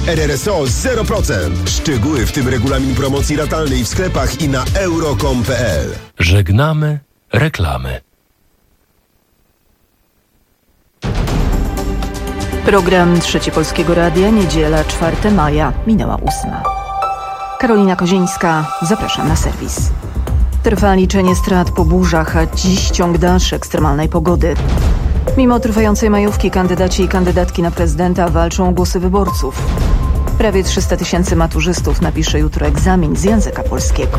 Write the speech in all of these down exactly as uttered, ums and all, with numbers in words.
R R S O zero procent. Szczegóły, w tym regulamin promocji ratalnej w sklepach i na euro kropka com kropka p l. Żegnamy reklamy. Program Trzeci Polskiego Radia, niedziela czwartego maja, minęła ósma. Karolina Kozińska, zapraszam na serwis. Trwa liczenie strat po burzach, a dziś ciąg dalszy ekstremalnej pogody. Mimo trwającej majówki kandydaci i kandydatki na prezydenta walczą o głosy wyborców. Prawie trzysta tysięcy maturzystów napisze jutro egzamin z języka polskiego.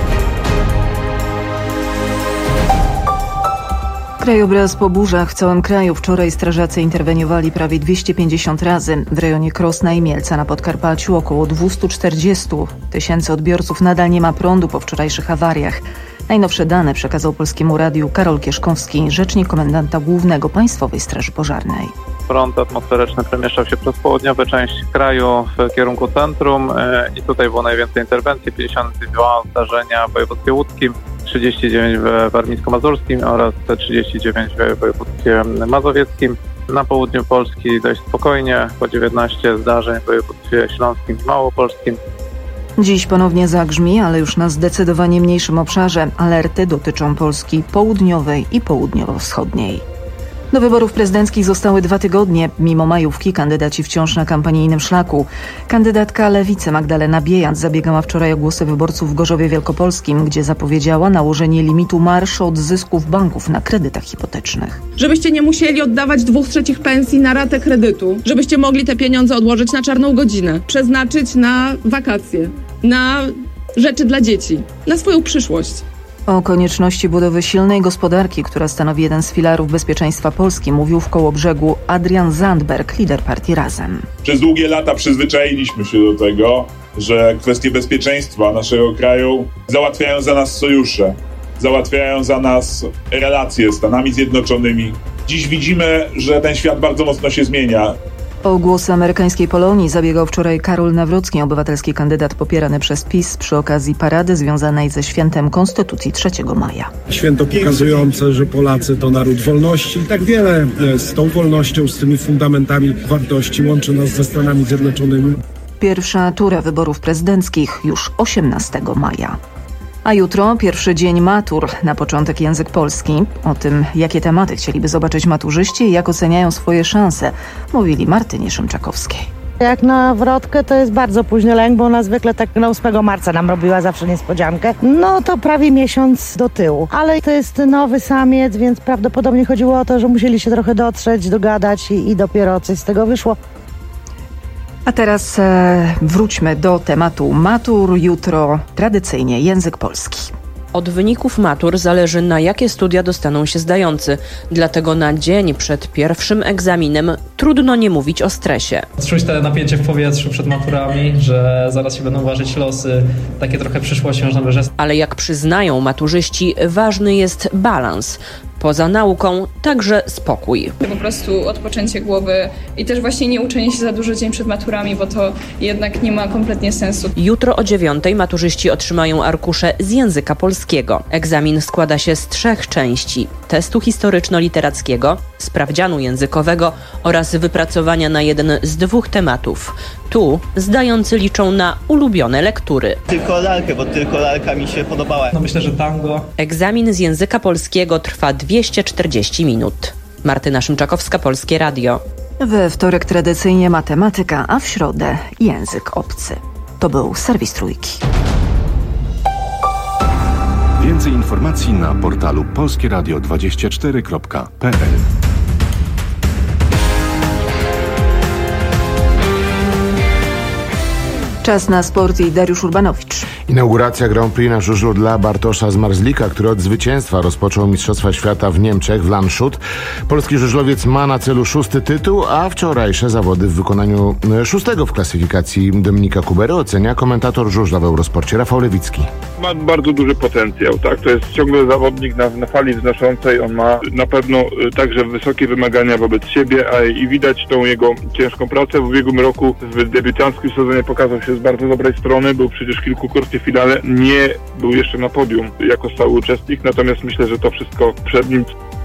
Krajobraz po burzach w całym kraju. Wczoraj strażacy interweniowali prawie dwieście pięćdziesiąt razy. W rejonie Krosna i Mielca na Podkarpaciu około dwieście czterdzieści tysięcy odbiorców nadal nie ma prądu po wczorajszych awariach. Najnowsze dane przekazał Polskiemu Radiu Karol Kieszkowski, rzecznik komendanta głównego Państwowej Straży Pożarnej. Front atmosferyczny przemieszczał się przez południową część kraju w kierunku centrum i tutaj było najwięcej interwencji, pięćdziesiąt dwa zdarzenia w województwie łódzkim, trzydzieści dziewięć w warmińsko-mazurskim oraz trzydzieści dziewięć w województwie mazowieckim. Na południu Polski dość spokojnie, po dziewiętnaście zdarzeń w województwie śląskim i małopolskim. Dziś ponownie zagrzmi, ale już na zdecydowanie mniejszym obszarze. Alerty dotyczą Polski południowej i południowo-wschodniej. Do wyborów prezydenckich zostały dwa tygodnie. Mimo majówki kandydaci wciąż na kampanijnym szlaku. Kandydatka Lewicy Magdalena Biejat zabiegała wczoraj o głosy wyborców w Gorzowie Wielkopolskim, gdzie zapowiedziała nałożenie limitu marszu od zysków banków na kredytach hipotecznych. Żebyście nie musieli oddawać dwóch trzecich pensji na ratę kredytu, żebyście mogli te pieniądze odłożyć na czarną godzinę, przeznaczyć na wakacje, na rzeczy dla dzieci, na swoją przyszłość. O konieczności budowy silnej gospodarki, która stanowi jeden z filarów bezpieczeństwa Polski, mówił w Kołobrzegu Adrian Zandberg, lider partii Razem. Przez długie lata przyzwyczailiśmy się do tego, że kwestie bezpieczeństwa naszego kraju załatwiają za nas sojusze, załatwiają za nas relacje z Stanami Zjednoczonymi. Dziś widzimy, że ten świat bardzo mocno się zmienia. O głosy amerykańskiej Polonii zabiegał wczoraj Karol Nawrocki, obywatelski kandydat popierany przez PiS przy okazji parady związanej ze świętem Konstytucji trzeciego maja. Święto pokazujące, że Polacy to naród wolności. I tak wiele z tą wolnością, z tymi fundamentami wartości łączy nas ze Stanami Zjednoczonymi. Pierwsza tura wyborów prezydenckich już osiemnastego maja. A jutro pierwszy dzień matur. Na początek język polski. O tym, jakie tematy chcieliby zobaczyć maturzyści i jak oceniają swoje szanse, mówili Martynie Szymczakowskiej. Jak na wrotkę to jest bardzo późny lęk, bo ona zwykle tak na ósmego marca nam robiła zawsze niespodziankę. No to prawie miesiąc do tyłu. Ale to jest nowy samiec, więc prawdopodobnie chodziło o to, że musieli się trochę dotrzeć, dogadać i, i dopiero coś z tego wyszło. A teraz e, wróćmy do tematu matur. Jutro tradycyjnie język polski. Od wyników matur zależy, na jakie studia dostaną się zdający. Dlatego na dzień przed pierwszym egzaminem trudno nie mówić o stresie. Czuć te napięcie w powietrzu przed maturami, że zaraz się będą ważyć losy. Takie trochę przyszło książnowe rzeczy. Ale jak przyznają maturzyści, ważny jest balans. Poza nauką także spokój. Po prostu odpoczęcie głowy i też właśnie nie uczenie się za dużo dzień przed maturami, bo to jednak nie ma kompletnie sensu. Jutro o dziewiątej maturzyści otrzymają arkusze z języka polskiego. Egzamin składa się z trzech części: testu historyczno-literackiego, sprawdzianu językowego oraz wypracowania na jeden z dwóch tematów. Tu zdający liczą na ulubione lektury. Tylko lalkę, bo tylko lalka mi się podobała. No myślę, że tango. Egzamin z języka polskiego trwa dwieście czterdzieści minut. Martyna Szymczakowska, Polskie Radio. We wtorek tradycyjnie matematyka, a w środę język obcy. To był serwis Trójki. Więcej informacji na portalu polskie radio dwadzieścia cztery kropka p l. Czas na sport i Dariusz Urbanowicz. Inauguracja Grand Prix na żużlu dla Bartosza Zmarzlika, który od zwycięstwa rozpoczął Mistrzostwa Świata w Niemczech, w Landshut. Polski żużlowiec ma na celu szósty tytuł, a wczorajsze zawody w wykonaniu szóstego w klasyfikacji Dominika Kubery ocenia komentator żużla w Eurosporcie Rafał Lewicki. Ma bardzo duży potencjał, tak? To jest ciągle zawodnik na, na fali wznoszącej. On ma na pewno także wysokie wymagania wobec siebie, a i widać tą jego ciężką pracę. W ubiegłym roku w debiutanckim sezonie pokazał się z bardzo dobrej strony. Był przecież kilkukrotnie w finale. Nie był jeszcze na podium jako stały uczestnik, natomiast myślę, że to wszystko przed nim.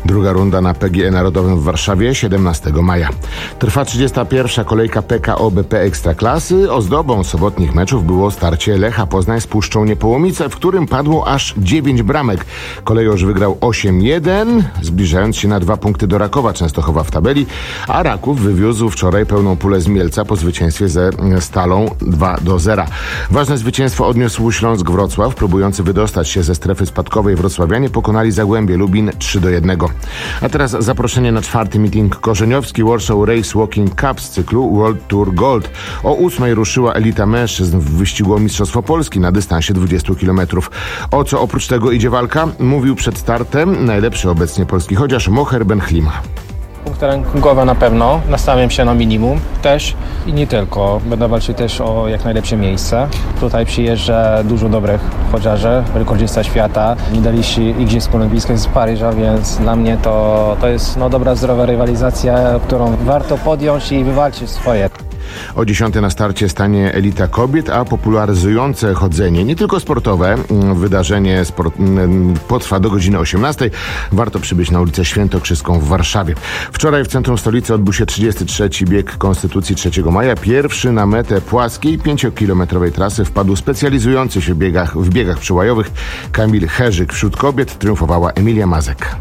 Druga runda na P G E Narodowym w Warszawie siedemnastego maja. Trwa trzydziesta pierwsza kolejka P K O B P Ekstraklasy. Ozdobą sobotnich meczów było starcie Lecha Poznań z Puszczą Niepołomice, w którym padło aż dziewięć bramek. Kolejorz wygrał osiem jeden, zbliżając się na dwa punkty do Rakowa Częstochowa w tabeli, a Raków wywiózł wczoraj pełną pulę z Mielca po zwycięstwie ze Stalą dwa do zera. Ważne zwycięstwo odniósł Śląsk Wrocław, próbujący wydostać się ze strefy spadkowej. Wrocławianie pokonali Zagłębie Lubin trzy do jednego. A teraz zaproszenie na czwarty meeting korzeniowski Warsaw Race Walking Cup z cyklu World Tour Gold. O ósmej ruszyła elita mężczyzn w wyścigu o Mistrzostwo Polski na dystansie dwudziestu kilometrów. O co oprócz tego idzie walka? Mówił przed startem najlepszy obecnie polski chociaż Moher Benhlima. Punkty rankingowe na pewno, nastawiam się na minimum też i nie tylko. Będę walczył też o jak najlepsze miejsce. Tutaj przyjeżdża dużo dobrych chodziarzy, rekordzista świata, medaliści Igrzysk Olimpijskich z Paryża, więc dla mnie to, to jest no, dobra, zdrowa rywalizacja, którą warto podjąć i wywalczyć swoje. O dziesiątej na starcie stanie elita kobiet, a popularyzujące chodzenie, nie tylko sportowe, wydarzenie sport, potrwa do godziny osiemnastej. Warto przybyć na ulicę Świętokrzyską w Warszawie. Wczoraj w centrum stolicy odbył się trzydziesty trzeci bieg Konstytucji trzeciego maja. Pierwszy na metę płaskiej, pięciokilometrowej trasy wpadł specjalizujący się w biegach, w biegach przełajowych Kamil Herzyk. Wśród kobiet triumfowała Emilia Mazek.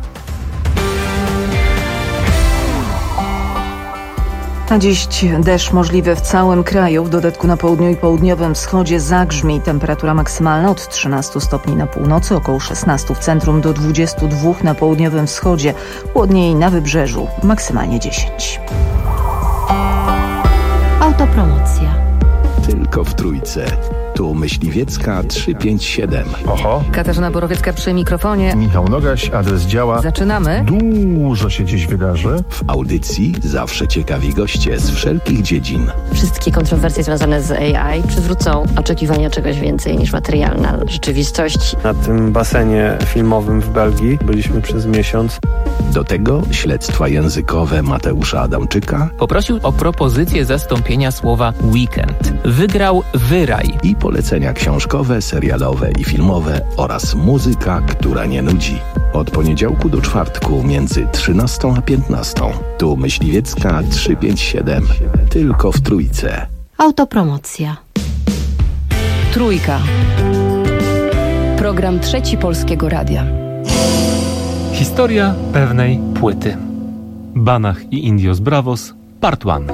A dziś deszcz możliwy w całym kraju, w dodatku na południu i południowym wschodzie zagrzmi. Temperatura maksymalna od trzynastu stopni na północy, około szesnastu w centrum, do dwudziestu dwóch na południowym wschodzie, chłodniej na wybrzeżu, maksymalnie dziesięć. Autopromocja. Tylko w Trójce. Tu Myśliwiecka trzysta pięćdziesiąt siedem. Oho. Katarzyna Borowiecka przy mikrofonie. Michał Nogaś, adres działa. Zaczynamy. Dużo się dziś wydarzy. W audycji zawsze ciekawi goście z wszelkich dziedzin. Wszystkie kontrowersje związane z A I przywrócą oczekiwania czegoś więcej niż materialna rzeczywistość. Na tym basenie filmowym w Belgii byliśmy przez miesiąc. Do tego śledztwa językowe Mateusza Adamczyka. Poprosił o propozycję zastąpienia słowa weekend. Wygrał Wyraj. I polecenia książkowe, serialowe i filmowe oraz muzyka, która nie nudzi. Od poniedziałku do czwartku między trzynastą a piętnastą. Tu Myśliwiecka trzysta pięćdziesiąt siedem. Tylko w Trójce. Autopromocja. Trójka. Program Trzeci Polskiego Radia. Historia pewnej płyty. Banach i Indios Bravos, part jeden.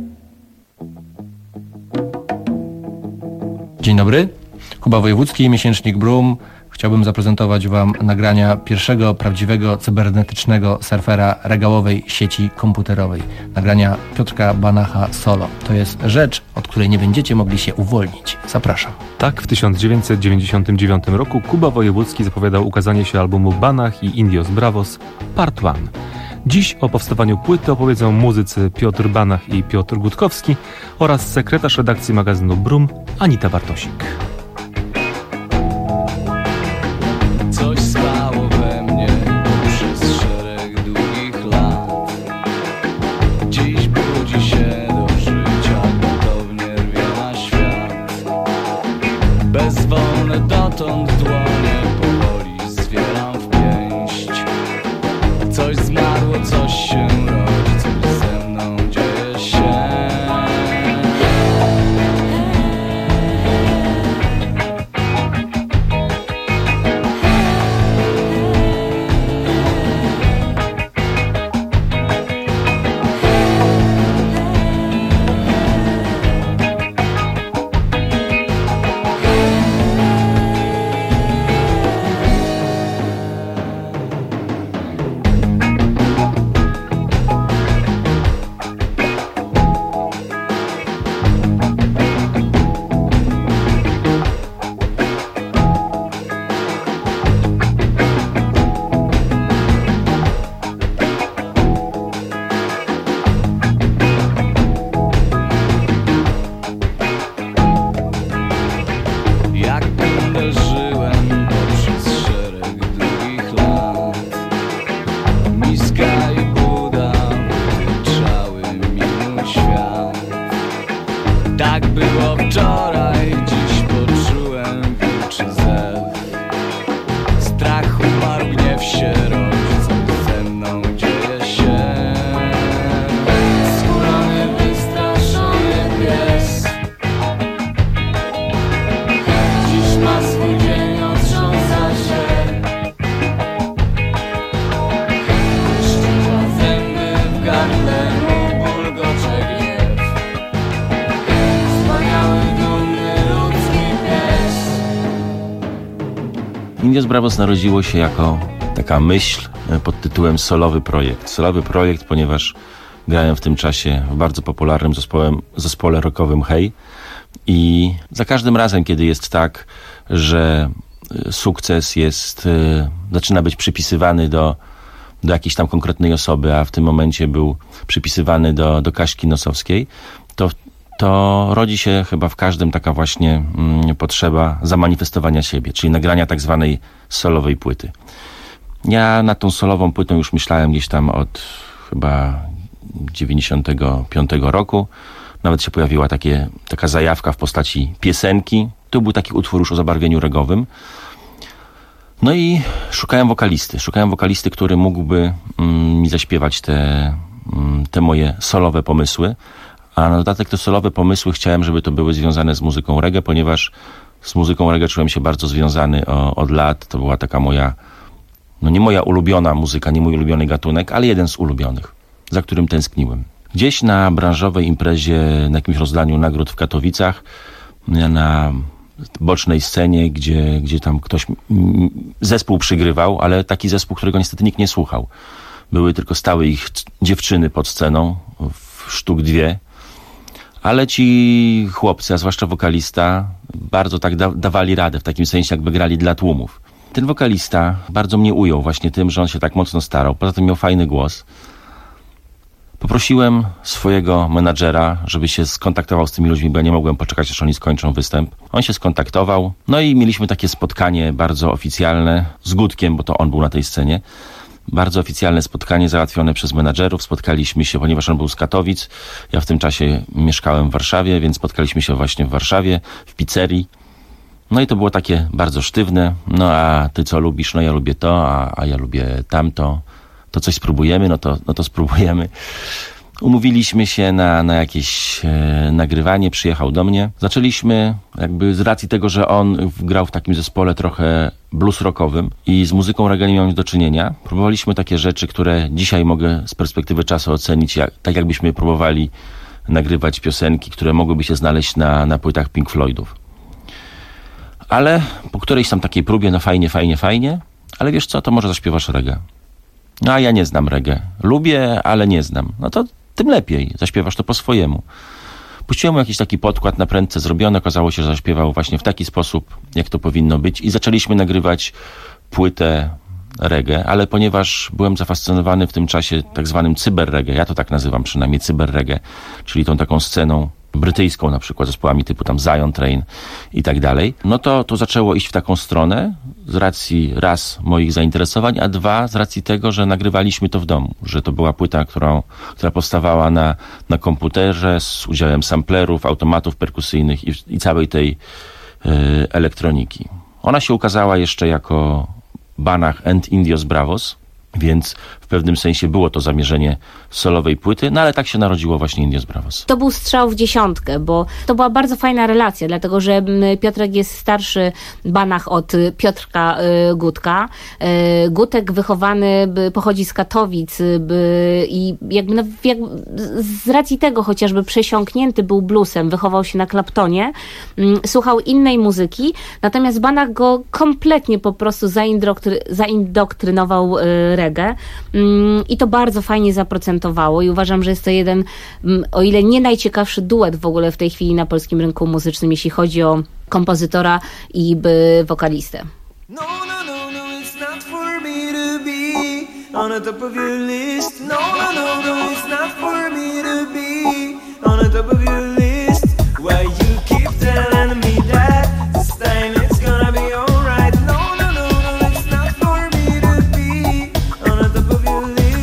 Dzień dobry, Kuba Wojewódzki, miesięcznik Brum. Chciałbym zaprezentować Wam nagrania pierwszego prawdziwego cybernetycznego surfera regałowej sieci komputerowej. Nagrania Piotrka Banacha solo. To jest rzecz, od której nie będziecie mogli się uwolnić. Zapraszam. Tak w tysiąc dziewięćset dziewięćdziesiątym dziewiątym roku Kuba Wojewódzki zapowiadał ukazanie się albumu Banach i Indios Bravos part jeden. Dziś o powstawaniu płyty opowiedzą muzycy Piotr Banach i Piotr Gutkowski oraz sekretarz redakcji magazynu Brum Anita Bartosik. Coś stało we mnie przez szereg długich lat. Dziś budzi się do życia, gwałtownie rwie na świat. Bezwolne dotąd dłonie powoli zwieram w pięść. Coś zmarło, coś się rodzi, coś ze mną dzieje się. Tak było wczoraj, dziś poczułem wilczy zew. Strach umarł, gniew się rodzi, coś ze mną Indios Bravos narodziło się jako taka myśl pod tytułem solowy projekt. Solowy projekt, ponieważ grałem w tym czasie w bardzo popularnym zespołem, zespole rockowym Hej i za każdym razem, kiedy jest tak, że sukces jest, zaczyna być przypisywany do, do jakiejś tam konkretnej osoby, a w tym momencie był przypisywany do, do Kaśki Nosowskiej, to to rodzi się chyba w każdym taka właśnie mm, potrzeba zamanifestowania siebie, czyli nagrania tak zwanej solowej płyty. Ja nad tą solową płytą już myślałem gdzieś tam od chyba dziewięćdziesiątego piątego roku. Nawet się pojawiła takie, taka zajawka w postaci piosenki. To był taki utwór już o zabarwieniu regowym. No i szukałem wokalisty. Szukałem wokalisty, który mógłby mm, mi zaśpiewać te, mm, te moje solowe pomysły. A na dodatek te solowe pomysły chciałem, żeby to były związane z muzyką reggae, ponieważ z muzyką reggae czułem się bardzo związany o, od lat. To była taka moja, no nie moja ulubiona muzyka, nie mój ulubiony gatunek, ale jeden z ulubionych, za którym tęskniłem. Gdzieś na branżowej imprezie, na jakimś rozdaniu nagród w Katowicach, na bocznej scenie, gdzie, gdzie tam ktoś, zespół przygrywał, ale taki zespół, którego niestety nikt nie słuchał. Były tylko stałe ich dziewczyny pod sceną, w sztuk dwie. Ale ci chłopcy, a zwłaszcza wokalista, bardzo tak da- dawali radę, w takim sensie jakby grali dla tłumów. Ten wokalista bardzo mnie ujął właśnie tym, że on się tak mocno starał. Poza tym miał fajny głos. Poprosiłem swojego menadżera, żeby się skontaktował z tymi ludźmi, bo ja nie mogłem poczekać, aż oni skończą występ. On się skontaktował, no i mieliśmy takie spotkanie bardzo oficjalne z Gutkiem, bo to on był na tej scenie. Bardzo oficjalne spotkanie załatwione przez menadżerów. Spotkaliśmy się, ponieważ on był z Katowic. Ja w tym czasie mieszkałem w Warszawie, więc spotkaliśmy się właśnie w Warszawie, w pizzerii. No i to było takie bardzo sztywne. No a ty co lubisz? No ja lubię to, a, a ja lubię tamto. To coś spróbujemy? No to, no to spróbujemy. Umówiliśmy się na, na jakieś e, nagrywanie, przyjechał do mnie. Zaczęliśmy jakby z racji tego, że on grał w takim zespole trochę blues rockowym i z muzyką reggae nie miał nic do czynienia. Próbowaliśmy takie rzeczy, które dzisiaj mogę z perspektywy czasu ocenić, jak, tak jakbyśmy próbowali nagrywać piosenki, które mogłyby się znaleźć na, na płytach Pink Floydów. Ale po którejś tam takiej próbie, no fajnie, fajnie, fajnie, ale wiesz co, to może zaśpiewasz reggae. No a ja nie znam reggae. Lubię, ale nie znam. No to tym lepiej. Zaśpiewasz to po swojemu. Puściłem mu jakiś taki podkład na prędce zrobiony. Okazało się, że zaśpiewał właśnie w taki sposób, jak to powinno być. I zaczęliśmy nagrywać płytę reggae, ale ponieważ byłem zafascynowany w tym czasie tak zwanym cyber-reggae, ja to tak nazywam przynajmniej, cyber-reggae, czyli tą taką sceną brytyjską na przykład, zespołami typu tam Zion Train i tak dalej, no to to zaczęło iść w taką stronę z racji raz moich zainteresowań, a dwa z racji tego, że nagrywaliśmy to w domu, że to była płyta, którą, która powstawała na, na komputerze z udziałem samplerów, automatów perkusyjnych i, i całej tej y, elektroniki. Ona się ukazała jeszcze jako Banach and Indios Bravos, więc w pewnym sensie było to zamierzenie solowej płyty, no ale tak się narodziło właśnie Indios Bravos. To był strzał w dziesiątkę, bo to była bardzo fajna relacja, dlatego że Piotrek jest starszy Banach od Piotrka y, Gutka. Y, Gutek wychowany by, pochodzi z Katowic by, i jakby, no, jak, z racji tego chociażby przesiąknięty był bluesem, wychował się na Claptonie, y, słuchał innej muzyki, natomiast Banach go kompletnie po prostu zaindoktry, zaindoktrynował y, reggae y, i to bardzo fajnie zaprocentowało i uważam, że jest to jeden, o ile nie najciekawszy duet w ogóle w tej chwili na polskim rynku muzycznym, jeśli chodzi o kompozytora i wokalistę. No, no, no, no, it's not for me to be on the top of your list. No, no, no, no, it's not for me to be on the top of your list. Why you keep telling me that this time it's gonna be alright. No, no, no, no, it's not for me to be on the top of your list.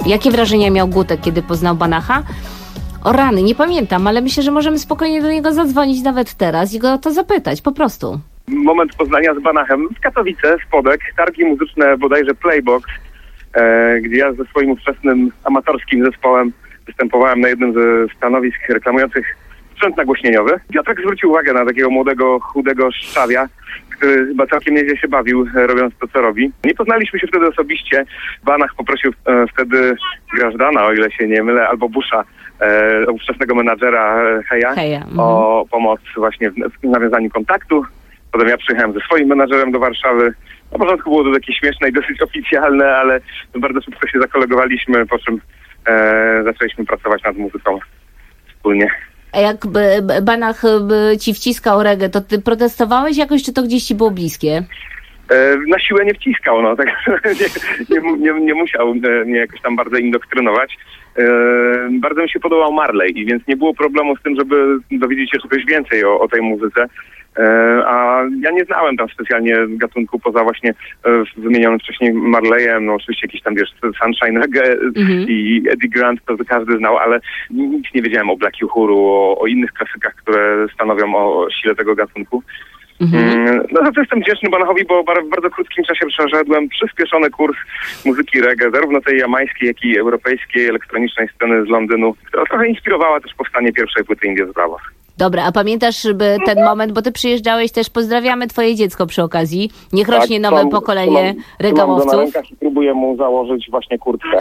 Jakie wrażenia miał Gutek, kiedy poznał Banacha? O rany, nie pamiętam, ale myślę, że możemy spokojnie do niego zadzwonić nawet teraz i go o to zapytać, po prostu. Moment poznania z Banachem w Katowice, Spodek, targi muzyczne bodajże Playbox, e, gdzie ja ze swoim ówczesnym amatorskim zespołem występowałem na jednym ze stanowisk reklamujących sprzęt nagłośnieniowy. Piotrek zwrócił uwagę na takiego młodego, chudego szczawia, który chyba całkiem nieźle się bawił, robiąc to, co robi. Nie poznaliśmy się wtedy osobiście. Banach poprosił e, wtedy Grażdana, o ile się nie mylę, albo Busha, e, ówczesnego menadżera e, Heja, Heja. Mhm. o pomoc właśnie w, w nawiązaniu kontaktu. Potem ja przyjechałem ze swoim menadżerem do Warszawy. Na początku było to takie śmieszne i dosyć oficjalne, ale bardzo szybko się zakolegowaliśmy, po czym e, zaczęliśmy pracować nad muzyką wspólnie. A jak Banach ci wciskał reggae, to ty protestowałeś jakoś, czy to gdzieś ci było bliskie? E, na siłę nie wciskał, no, tak nie, nie, nie, nie musiał mnie jakoś tam bardzo indoktrynować. E, bardzo mi się podobał Marley, i więc nie było problemu z tym, żeby dowiedzieć się czegoś więcej o, o tej muzyce. E, a ja nie znałem tam specjalnie gatunku poza właśnie e, wymienionym wcześniej Marleyem, no oczywiście jakiś tam, wiesz, Sunshine Reggae mm-hmm. i Eddie Grant, to każdy znał, ale nic nie wiedziałem o Black Uhuru, o, o innych klasykach, które stanowią o sile tego gatunku. Mm-hmm. No za to jestem wdzięczny Banachowi, bo w bardzo krótkim czasie przeszedłem przyspieszony kurs muzyki reggae, zarówno tej jamańskiej, jak i europejskiej, elektronicznej sceny z Londynu, która trochę inspirowała też powstanie pierwszej płyty Indios Bravos. Dobra, a pamiętasz ten moment, bo ty przyjeżdżałeś też, pozdrawiamy twoje dziecko przy okazji, niech rośnie tak, nowe mam, pokolenie regałowców. Mam go na rękach i próbuję mu założyć właśnie kurtkę.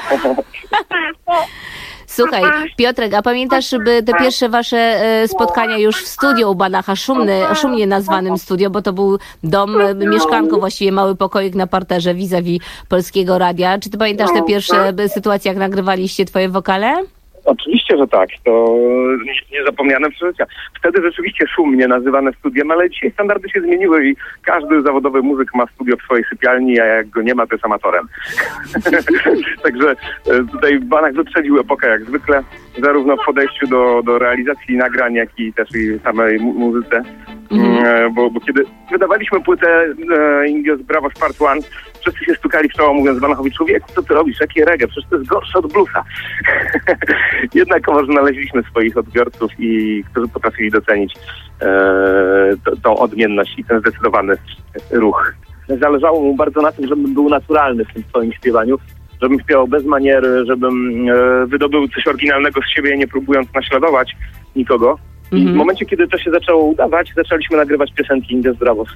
Słuchaj, Piotrek, a pamiętasz by te pierwsze wasze spotkania już w studio u Banacha, szumny, szumnie nazwanym studio, bo to był dom, mieszkanko właściwie, mały pokoik na parterze vis-a-vis Polskiego Radia. Czy ty pamiętasz te pierwsze sytuacje, jak nagrywaliście twoje wokale? Oczywiście, że tak. To niezapomniane przeżycia. Wtedy rzeczywiście szumnie nazywane studiem, ale dzisiaj standardy się zmieniły i każdy zawodowy muzyk ma studio w swojej sypialni, a jak go nie ma, to jest amatorem. Także tutaj Banach wyprzedził epokę jak zwykle, zarówno w podejściu do, do realizacji nagrań, jak i też i samej mu- muzyce. Mm. Bo, bo kiedy wydawaliśmy płytę e, Indios Bravos Part One, wszyscy się stukali w czoło, mówiąc Banachowi: człowieku, co ty robisz, jakie reggae, przecież to jest gorsze od bluesa. Jednakowo, że znaleźliśmy swoich odbiorców, i którzy potrafili docenić e, to, tą odmienność i ten zdecydowany ruch. Zależało mu bardzo na tym, żebym był naturalny w tym swoim śpiewaniu, żebym śpiewał bez maniery, żebym e, wydobył coś oryginalnego z siebie, nie próbując naśladować nikogo. I mm-hmm. w momencie, kiedy to się zaczęło udawać, zaczęliśmy nagrywać piosenki Indios Bravos.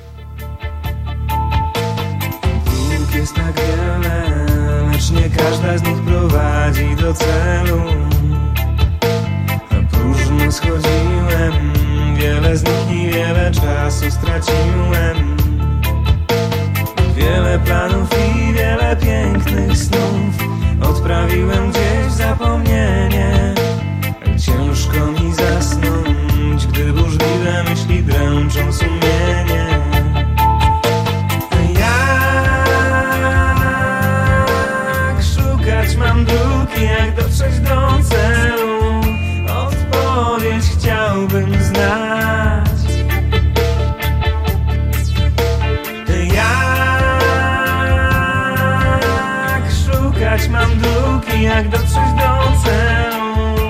Dróg jest tak wiele, lecz nie każda z nich prowadzi do celu. Na próżno schodziłem, wiele z nich i wiele czasu straciłem. Wiele planów i wiele pięknych snów odprawiłem gdzieś w zapomnienie. Ciężko mi zasnąć, gdy burzliwe myśli dręczą sumienie. Jak szukać mam dróg, jak dotrzeć do celu? Odpowiedź chciałbym znać. Jak szukać mam dróg, jak dotrzeć do celu?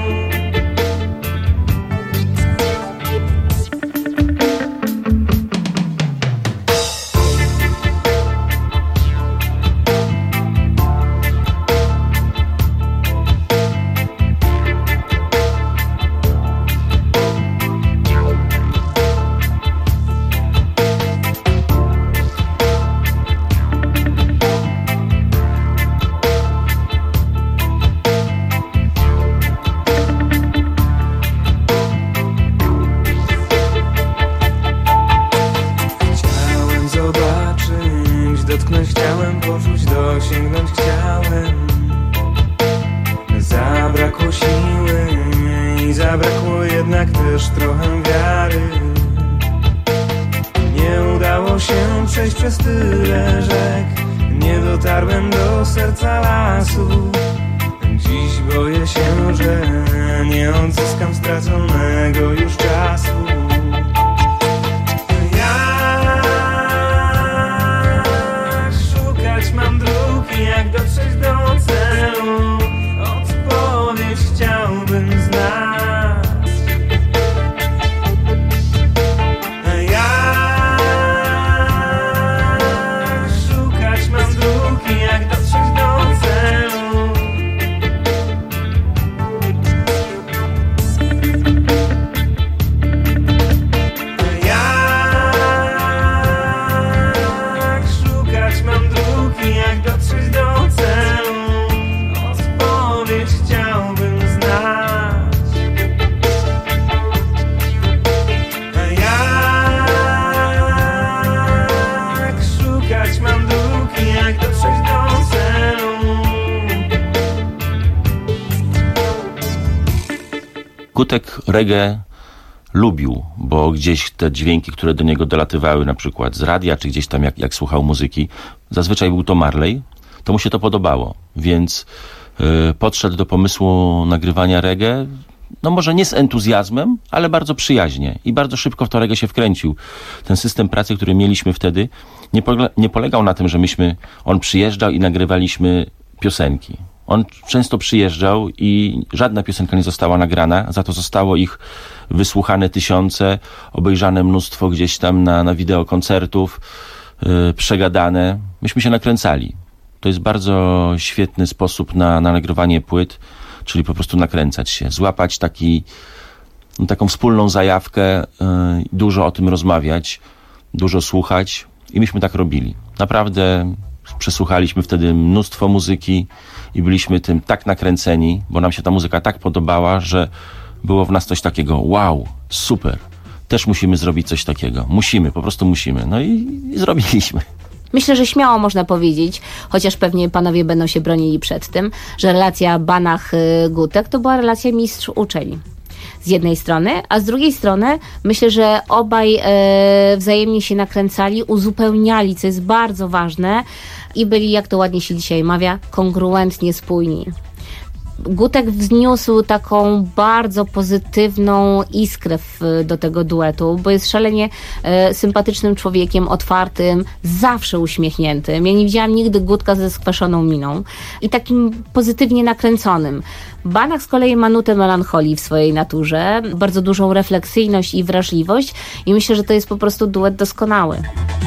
Dotknąć chciałem, poczuć, dosięgnąć chciałem. Zabrakło siły i zabrakło jednak też trochę wiary. Nie udało się przejść przez tyle rzek, nie dotarłem do serca lasu. Dziś boję się, że nie odzyskam straconego już czasu. Mam dróg, jak dotrzeć do celu? Gutek reggae lubił, bo gdzieś te dźwięki, które do niego dolatywały na przykład z radia, czy gdzieś tam jak, jak słuchał muzyki, zazwyczaj był to Marley, to mu się to podobało, więc y, podszedł do pomysłu nagrywania reggae, no może nie z entuzjazmem, ale bardzo przyjaźnie i bardzo szybko w to reggae się wkręcił. Ten system pracy, który mieliśmy wtedy, nie, pole- nie polegał na tym, że myśmy, on przyjeżdżał i nagrywaliśmy piosenki. On często przyjeżdżał i żadna piosenka nie została nagrana, za to zostało ich wysłuchane tysiące, obejrzane mnóstwo gdzieś tam na, na wideo koncertów, yy, przegadane. Myśmy się nakręcali. To jest bardzo świetny sposób na, na nagrywanie płyt, czyli po prostu nakręcać się, złapać taki, no, taką wspólną zajawkę, yy, dużo o tym rozmawiać, dużo słuchać i myśmy tak robili. Naprawdę przesłuchaliśmy wtedy mnóstwo muzyki i byliśmy tym tak nakręceni, bo nam się ta muzyka tak podobała, że było w nas coś takiego, wow, super, też musimy zrobić coś takiego. Musimy, po prostu musimy. No i, i zrobiliśmy. Myślę, że śmiało można powiedzieć, chociaż pewnie panowie będą się bronili przed tym, że relacja Banach-Gutek to była relacja mistrz-uczeń. Z jednej strony, a z drugiej strony myślę, że obaj e, wzajemnie się nakręcali, uzupełniali, co jest bardzo ważne i byli, jak to ładnie się dzisiaj mawia, kongruentnie spójni. Gutek wzniósł taką bardzo pozytywną iskrę w, do tego duetu, bo jest szalenie e, sympatycznym człowiekiem, otwartym, zawsze uśmiechniętym. Ja nie widziałam nigdy Gutka ze skwaszoną miną i takim pozytywnie nakręconym. Banach z kolei ma nutę melancholii w swojej naturze, bardzo dużą refleksyjność i wrażliwość i myślę, że to jest po prostu duet doskonały.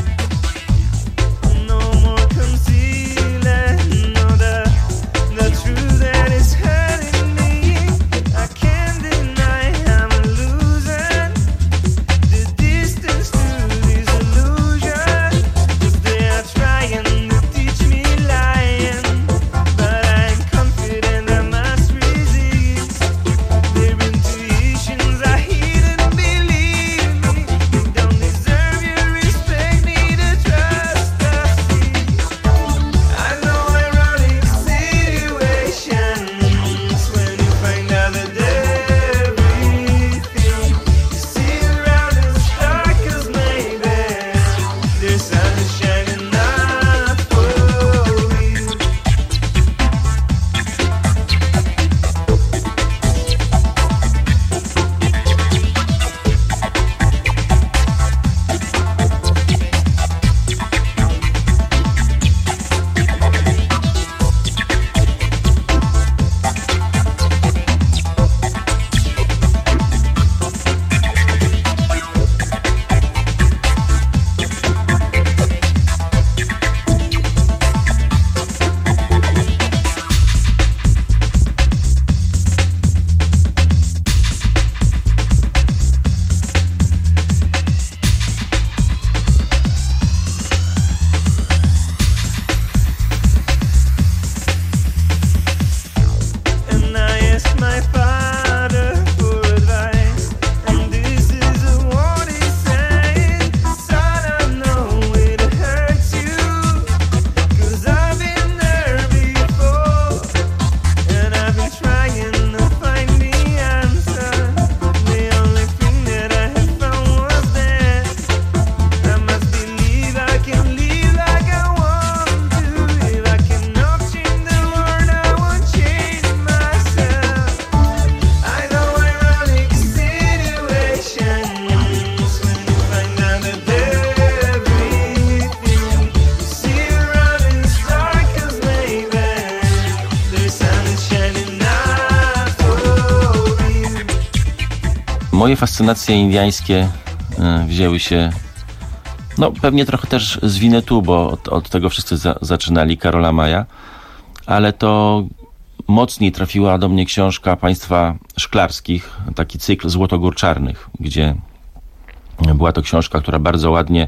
Moje fascynacje indiańskie wzięły się, no pewnie trochę też z Winnetou, bo od, od tego wszyscy za, zaczynali, Karola Maja, ale to mocniej trafiła do mnie książka państwa Szklarskich, taki cykl Złotogór Czarnych, gdzie była to książka, która bardzo ładnie,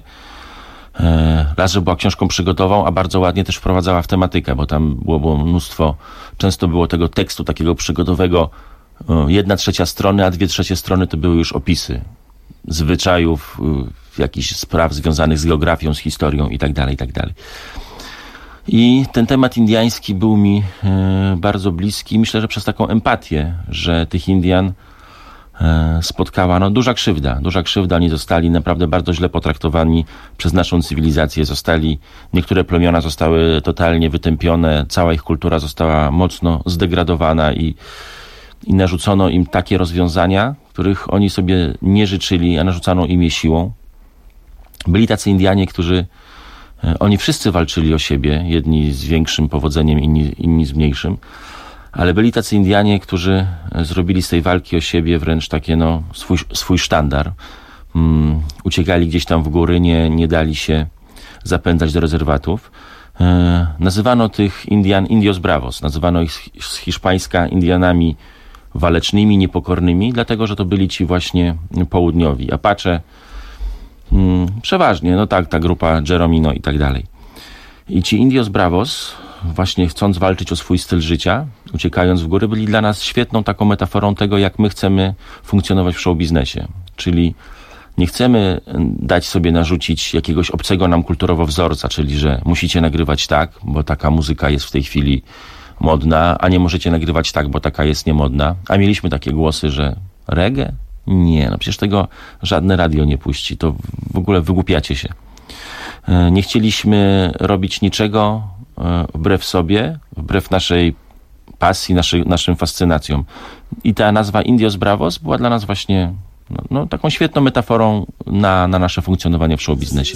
raz, że była książką przygodową, a bardzo ładnie też wprowadzała w tematykę, bo tam było, było mnóstwo, często było tego tekstu takiego przygodowego, jedna trzecia strony, a dwie trzecie strony to były już opisy zwyczajów, jakichś spraw związanych z geografią, z historią i tak dalej, i tak dalej. I ten temat indiański był mi bardzo bliski, myślę, że przez taką empatię, że tych Indian spotkała no, duża krzywda. Duża krzywda. Oni zostali naprawdę bardzo źle potraktowani przez naszą cywilizację. Zostali, niektóre plemiona zostały totalnie wytępione, cała ich kultura została mocno zdegradowana i, i narzucono im takie rozwiązania, których oni sobie nie życzyli, a narzucano im je siłą. Byli tacy Indianie, którzy, oni wszyscy walczyli o siebie, jedni z większym powodzeniem, inni, inni z mniejszym, ale byli tacy Indianie, którzy zrobili z tej walki o siebie wręcz takie, no, swój, swój sztandar. Um, uciekali gdzieś tam w góry, nie, nie dali się zapędzać do rezerwatów. E, nazywano tych Indian Indios Bravos, nazywano ich z hiszpańska Indianami walecznymi, niepokornymi, dlatego, że to byli ci właśnie południowi. Apache, um, przeważnie, no tak, ta grupa Jeromino i tak dalej. I ci Indios Bravos, właśnie chcąc walczyć o swój styl życia, uciekając w góry, byli dla nas świetną taką metaforą tego, jak my chcemy funkcjonować w show biznesie. Czyli nie chcemy dać sobie narzucić jakiegoś obcego nam kulturowo wzorca, czyli że musicie nagrywać tak, bo taka muzyka jest w tej chwili modna, a nie możecie nagrywać tak, bo taka jest niemodna. A mieliśmy takie głosy, że reggae? Nie, no przecież tego żadne radio nie puści, to w ogóle wygłupiacie się. Nie chcieliśmy robić niczego wbrew sobie, wbrew naszej pasji, naszej, naszym fascynacjom. I ta nazwa Indios Bravos była dla nas właśnie no, no, taką świetną metaforą na, na nasze funkcjonowanie w show biznesie.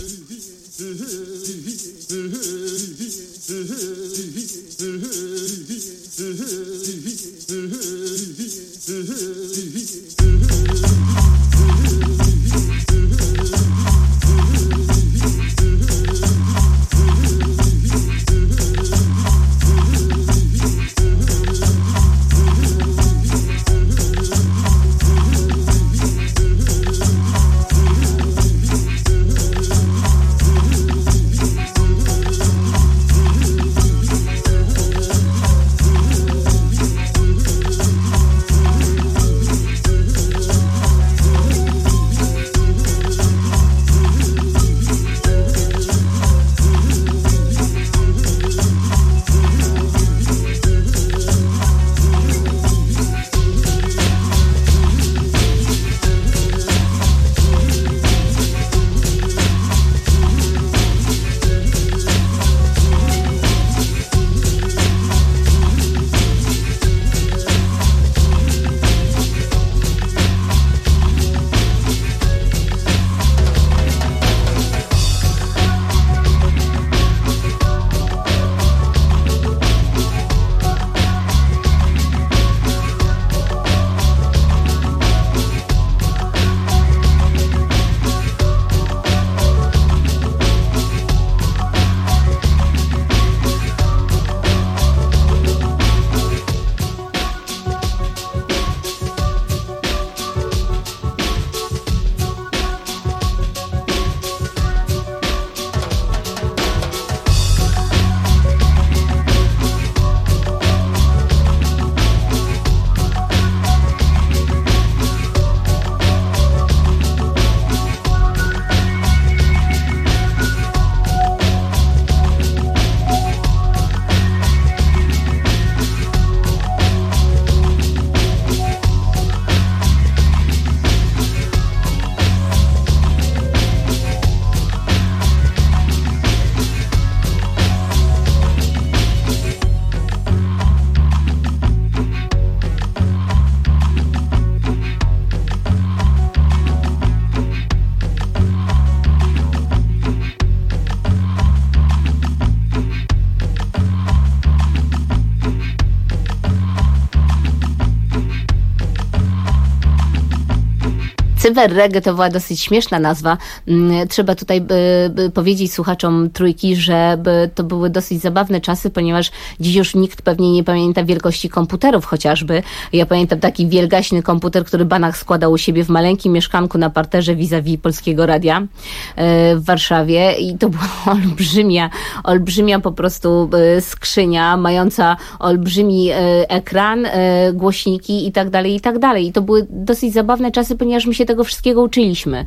Cyber reggae to była dosyć śmieszna nazwa. Trzeba tutaj by, by powiedzieć słuchaczom Trójki, że by to były dosyć zabawne czasy, ponieważ dziś już nikt pewnie nie pamięta wielkości komputerów chociażby. Ja pamiętam taki wielgaśny komputer, który Banach składał u siebie w maleńkim mieszkanku na parterze vis-a-vis Polskiego Radia w Warszawie i to była olbrzymia, olbrzymia po prostu skrzynia, mająca olbrzymi ekran, głośniki i tak dalej, i tak dalej. I to były dosyć zabawne czasy, ponieważ my się tego wszystkiego uczyliśmy.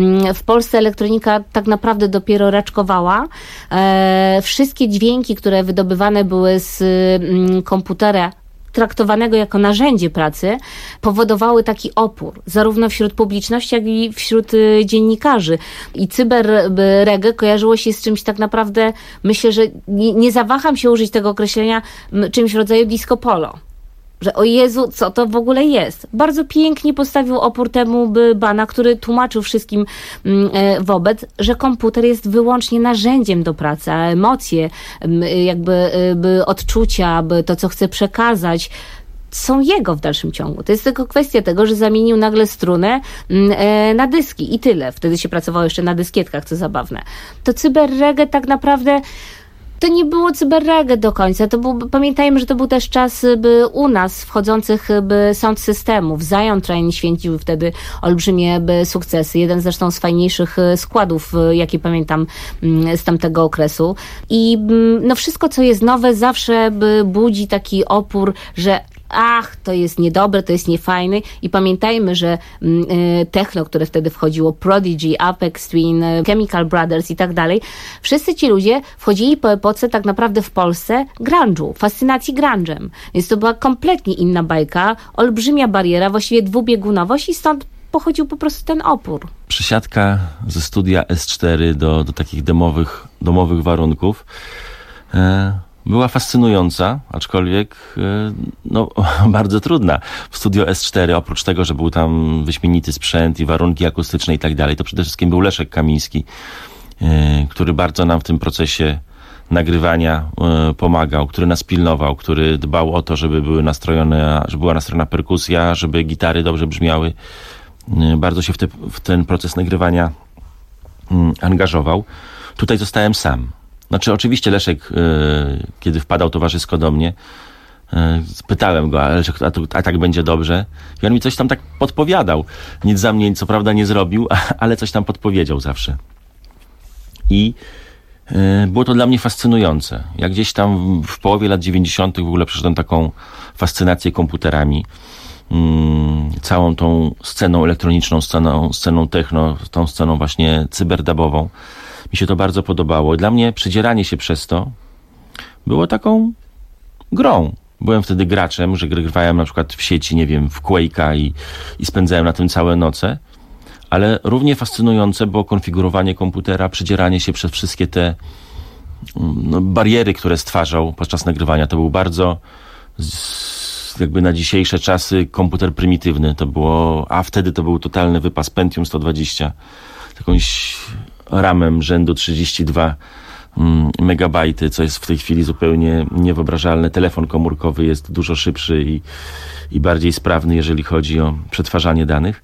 W Polsce elektronika tak naprawdę dopiero raczkowała. Wszystkie dźwięki, które wydobywane były z komputera traktowanego jako narzędzie pracy, powodowały taki opór, zarówno wśród publiczności, jak i wśród y, dziennikarzy. I cyber-reggae kojarzyło się z czymś tak naprawdę, myślę, że nie, nie zawaham się użyć tego określenia, m, czymś w rodzaju disco polo. Że o Jezu, co to w ogóle jest? Bardzo pięknie postawił opór temu by Bana, który tłumaczył wszystkim e, wobec, że komputer jest wyłącznie narzędziem do pracy, a emocje, jakby e, by odczucia, by to, co chce przekazać, są jego w dalszym ciągu. To jest tylko kwestia tego, że zamienił nagle strunę e, na dyski i tyle. Wtedy się pracowało jeszcze na dyskietkach, co zabawne. To cyber-reggae tak naprawdę to nie było cyber-reggae do końca. To był, pamiętajmy, że to był też czas by u nas wchodzących by sound systemów. Zion Train święcił wtedy olbrzymie by sukcesy. Jeden zresztą z fajniejszych składów, jakie pamiętam z tamtego okresu. I no wszystko, co jest nowe, zawsze by budzi taki opór, że ach, to jest niedobre, to jest niefajny i pamiętajmy, że y, techno, które wtedy wchodziło, Prodigy, Aphex Twin, Chemical Brothers i tak dalej, wszyscy ci ludzie wchodzili po epoce tak naprawdę w Polsce grunge'u, fascynacji grunge'em. Więc to była kompletnie inna bajka, olbrzymia bariera, właściwie dwubiegunowość i stąd pochodził po prostu ten opór. Przesiadka ze studia S cztery do, do takich domowych, domowych warunków e była fascynująca, aczkolwiek no, bardzo trudna. W studio S cztery, oprócz tego, że był tam wyśmienity sprzęt i warunki akustyczne i tak dalej, to przede wszystkim był Leszek Kamiński, który bardzo nam w tym procesie nagrywania pomagał, który nas pilnował, który dbał o to, żeby były nastrojone, żeby była nastrojona perkusja, żeby gitary dobrze brzmiały. Bardzo się w, te, w ten proces nagrywania angażował. Tutaj zostałem sam. Znaczy oczywiście Leszek, yy, kiedy wpadał towarzysko do mnie, yy, spytałem go, a, Leszek, a, to, a tak będzie dobrze? I on mi coś tam tak podpowiadał. Nic za mnie, co prawda nie zrobił, ale coś tam podpowiedział zawsze. I yy, było to dla mnie fascynujące. Ja gdzieś tam w połowie lat dziewięćdziesiątych w ogóle przeszedłem taką fascynację komputerami. Yy, całą tą sceną elektroniczną, sceną, sceną techno, tą sceną właśnie cyberdubową. Mi się to bardzo podobało. Dla mnie przedzieranie się przez to było taką grą. Byłem wtedy graczem, że grywałem na przykład w sieci, nie wiem, w Quake'a i, i spędzałem na tym całe noce, ale równie fascynujące było konfigurowanie komputera, przedzieranie się przez wszystkie te no, bariery, które stwarzał podczas nagrywania. To był bardzo jakby na dzisiejsze czasy komputer prymitywny. To było, a wtedy to był totalny wypas Pentium sto dwadzieścia. Jakąś ramem rzędu trzydzieści dwa megabajty, co jest w tej chwili zupełnie niewyobrażalne. Telefon komórkowy jest dużo szybszy i, i bardziej sprawny, jeżeli chodzi o przetwarzanie danych.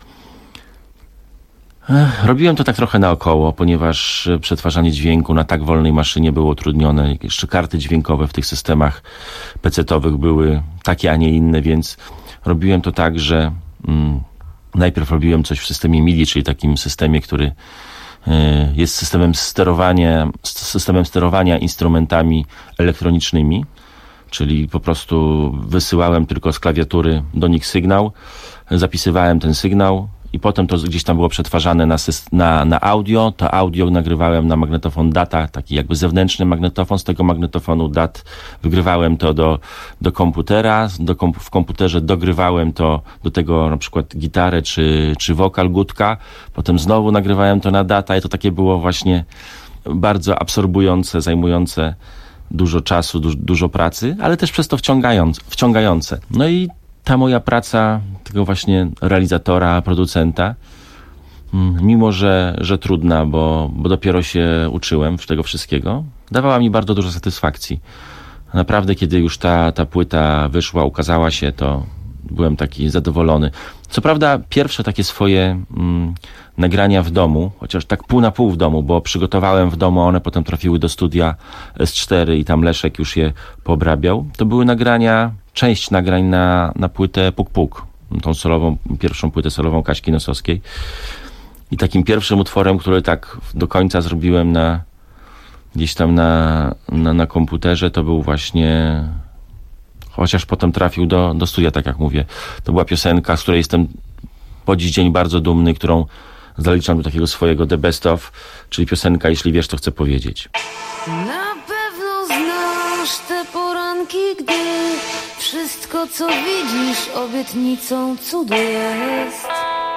Robiłem to tak trochę naokoło, ponieważ przetwarzanie dźwięku na tak wolnej maszynie było utrudnione. Jeszcze karty dźwiękowe w tych systemach pecetowych były takie, a nie inne, więc robiłem to tak, że mm, najpierw robiłem coś w systemie MIDI, czyli takim systemie, który jest systemem sterowania, systemem sterowania instrumentami elektronicznymi, czyli po prostu wysyłałem tylko z klawiatury do nich sygnał, zapisywałem ten sygnał i potem to gdzieś tam było przetwarzane na, na, na audio. To audio nagrywałem na magnetofon data, taki jakby zewnętrzny magnetofon. Z tego magnetofonu dat wygrywałem to do, do komputera. Do komp w komputerze dogrywałem to do tego na przykład gitarę czy, czy wokal gutka. Potem znowu nagrywałem to na data i to takie było właśnie bardzo absorbujące, zajmujące dużo czasu, du dużo pracy, ale też przez to wciągające. wciągające. No i ta moja praca tego właśnie realizatora, producenta, mimo że, że trudna, bo, bo dopiero się uczyłem tego wszystkiego, dawała mi bardzo dużo satysfakcji. Naprawdę, kiedy już ta, ta płyta wyszła, ukazała się, to byłem taki zadowolony. Co prawda pierwsze takie swoje mm, nagrania w domu, chociaż tak pół na pół w domu, bo przygotowałem w domu, one potem trafiły do studia S cztery i tam Leszek już je poobrabiał. To były nagrania, część nagrań na, na płytę Puk Puk, tą solową, pierwszą płytę solową Kaśki Nosowskiej. I takim pierwszym utworem, który tak do końca zrobiłem na gdzieś tam na, na, na komputerze, to był właśnie, chociaż potem trafił do, do studia, tak jak mówię. To była piosenka, z której jestem po dziś dzień bardzo dumny, którą zaliczam do takiego swojego The Best Of, czyli piosenka Jeśli wiesz, to chcę powiedzieć. Na pewno znasz te poranki, gdy Wszystko, co widzisz, obietnicą cudu jest.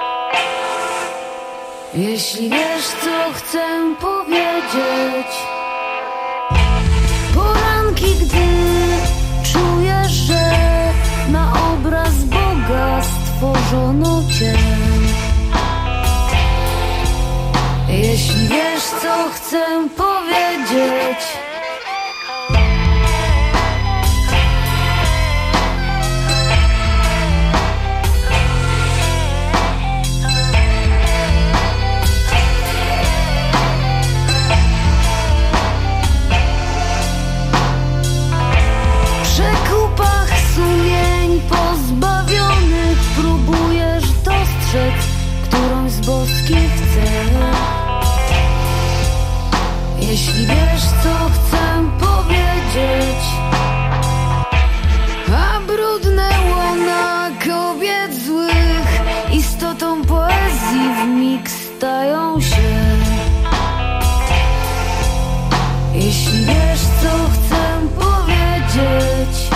Jeśli wiesz, co chcę powiedzieć, poranki, gdy czujesz, że na obraz Boga stworzono cię. Jeśli wiesz, co chcę powiedzieć, w przekupach sumień pozbawionych próbujesz dostrzec którąś z boskich cech. Jeśli wiesz, co chcę powiedzieć, a brudne łona kobiet złych istotą poezji wmig stają się. Jeśli wiesz, co chcę powiedzieć,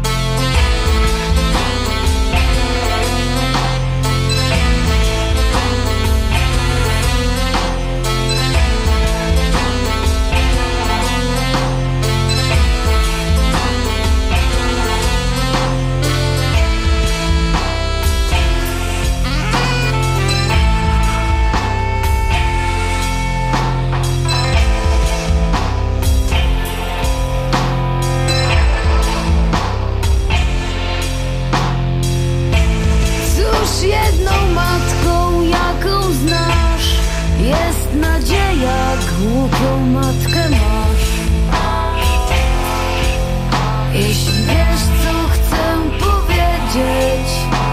jedną matką, jaką znasz, jest nadzieja, głupią matkę masz. Jeśli wiesz, co chcę powiedzieć,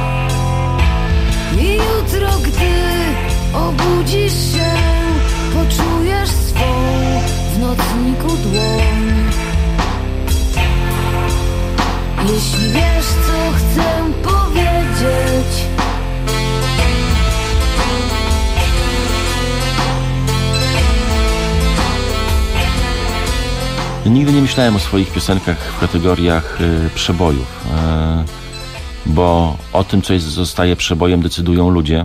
i jutro, gdy obudzisz się, poczujesz swą w nocniku dłoń. Jeśli wiesz, co chcę powiedzieć, nigdy nie myślałem o swoich piosenkach w kategoriach y, przebojów, y, bo o tym, co jest, zostaje przebojem, decydują ludzie.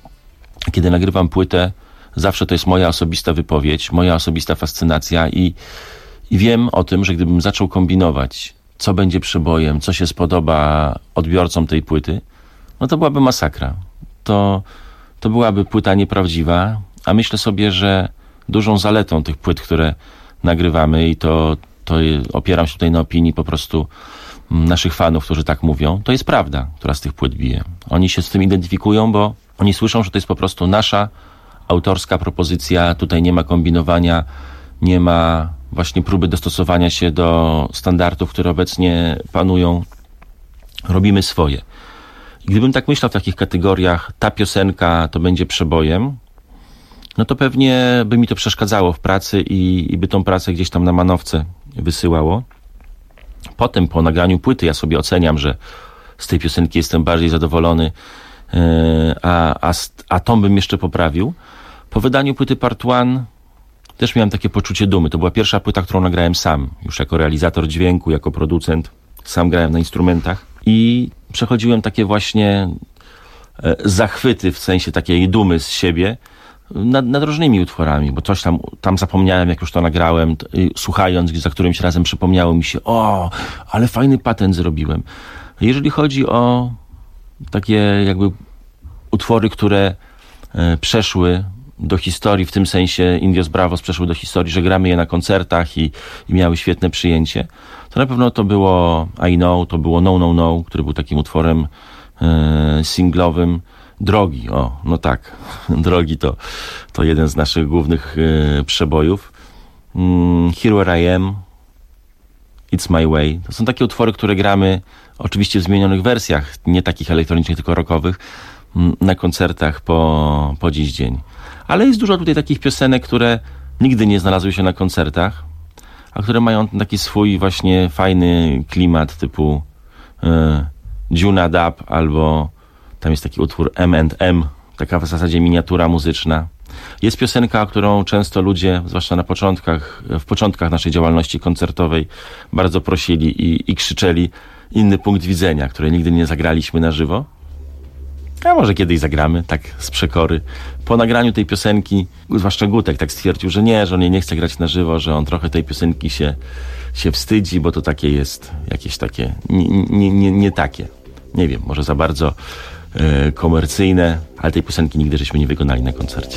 Kiedy nagrywam płytę, zawsze to jest moja osobista wypowiedź, moja osobista fascynacja i, i wiem o tym, że gdybym zaczął kombinować, co będzie przebojem, co się spodoba odbiorcom tej płyty, no to byłaby masakra. To, to byłaby płyta nieprawdziwa, a myślę sobie, że dużą zaletą tych płyt, które nagrywamy, i to, to opieram się tutaj na opinii po prostu naszych fanów, którzy tak mówią, to jest prawda, która z tych płyt bije. Oni się z tym identyfikują, bo oni słyszą, że to jest po prostu nasza autorska propozycja, tutaj nie ma kombinowania, nie ma właśnie próby dostosowania się do standardów, które obecnie panują. Robimy swoje. I gdybym tak myślał w takich kategoriach, ta piosenka to będzie przebojem, no to pewnie by mi to przeszkadzało w pracy i, i by tą pracę gdzieś tam na manowce wysyłało. Potem po nagraniu płyty ja sobie oceniam, że z tej piosenki jestem bardziej zadowolony, yy, a, a, a tą bym jeszcze poprawił. Po wydaniu płyty Part One też miałem takie poczucie dumy. To była pierwsza płyta, którą nagrałem sam, już jako realizator dźwięku, jako producent. Sam grałem na instrumentach i przechodziłem takie właśnie e, zachwyty, w sensie takiej dumy z siebie, nad, nad różnymi utworami, bo coś tam, tam zapomniałem, jak już to nagrałem, to, y, słuchając, za którymś razem przypomniało mi się, o, ale fajny patent zrobiłem. Jeżeli chodzi o takie jakby utwory, które y, przeszły do historii, w tym sensie Indios Bravos przeszły do historii, że gramy je na koncertach i, i miały świetne przyjęcie, to na pewno to było I Know, to było No No No, który był takim utworem y, singlowym. Drogi, o, no tak, Drogi to, to jeden z naszych głównych y, przebojów. Mm, Here Where I Am, It's My Way. To są takie utwory, które gramy oczywiście w zmienionych wersjach, nie takich elektronicznych, tylko rockowych, mm, na koncertach po, po dziś dzień. Ale jest dużo tutaj takich piosenek, które nigdy nie znalazły się na koncertach, a które mają taki swój właśnie fajny klimat typu y, Juna Dub albo tam jest taki utwór M and M, taka w zasadzie miniatura muzyczna. Jest piosenka, którą często ludzie, zwłaszcza na początkach, w początkach naszej działalności koncertowej bardzo prosili i, i krzyczeli inny punkt widzenia, które nigdy nie zagraliśmy na żywo. A może kiedyś zagramy, tak z przekory. Po nagraniu tej piosenki, zwłaszcza Gutek tak stwierdził, że nie, że on jej nie chce grać na żywo, że on trochę tej piosenki się, się wstydzi, bo to takie jest, jakieś takie, nie, nie, nie, nie takie. Nie wiem, może za bardzo e, komercyjne, ale tej piosenki nigdy żeśmy nie wykonali na koncercie.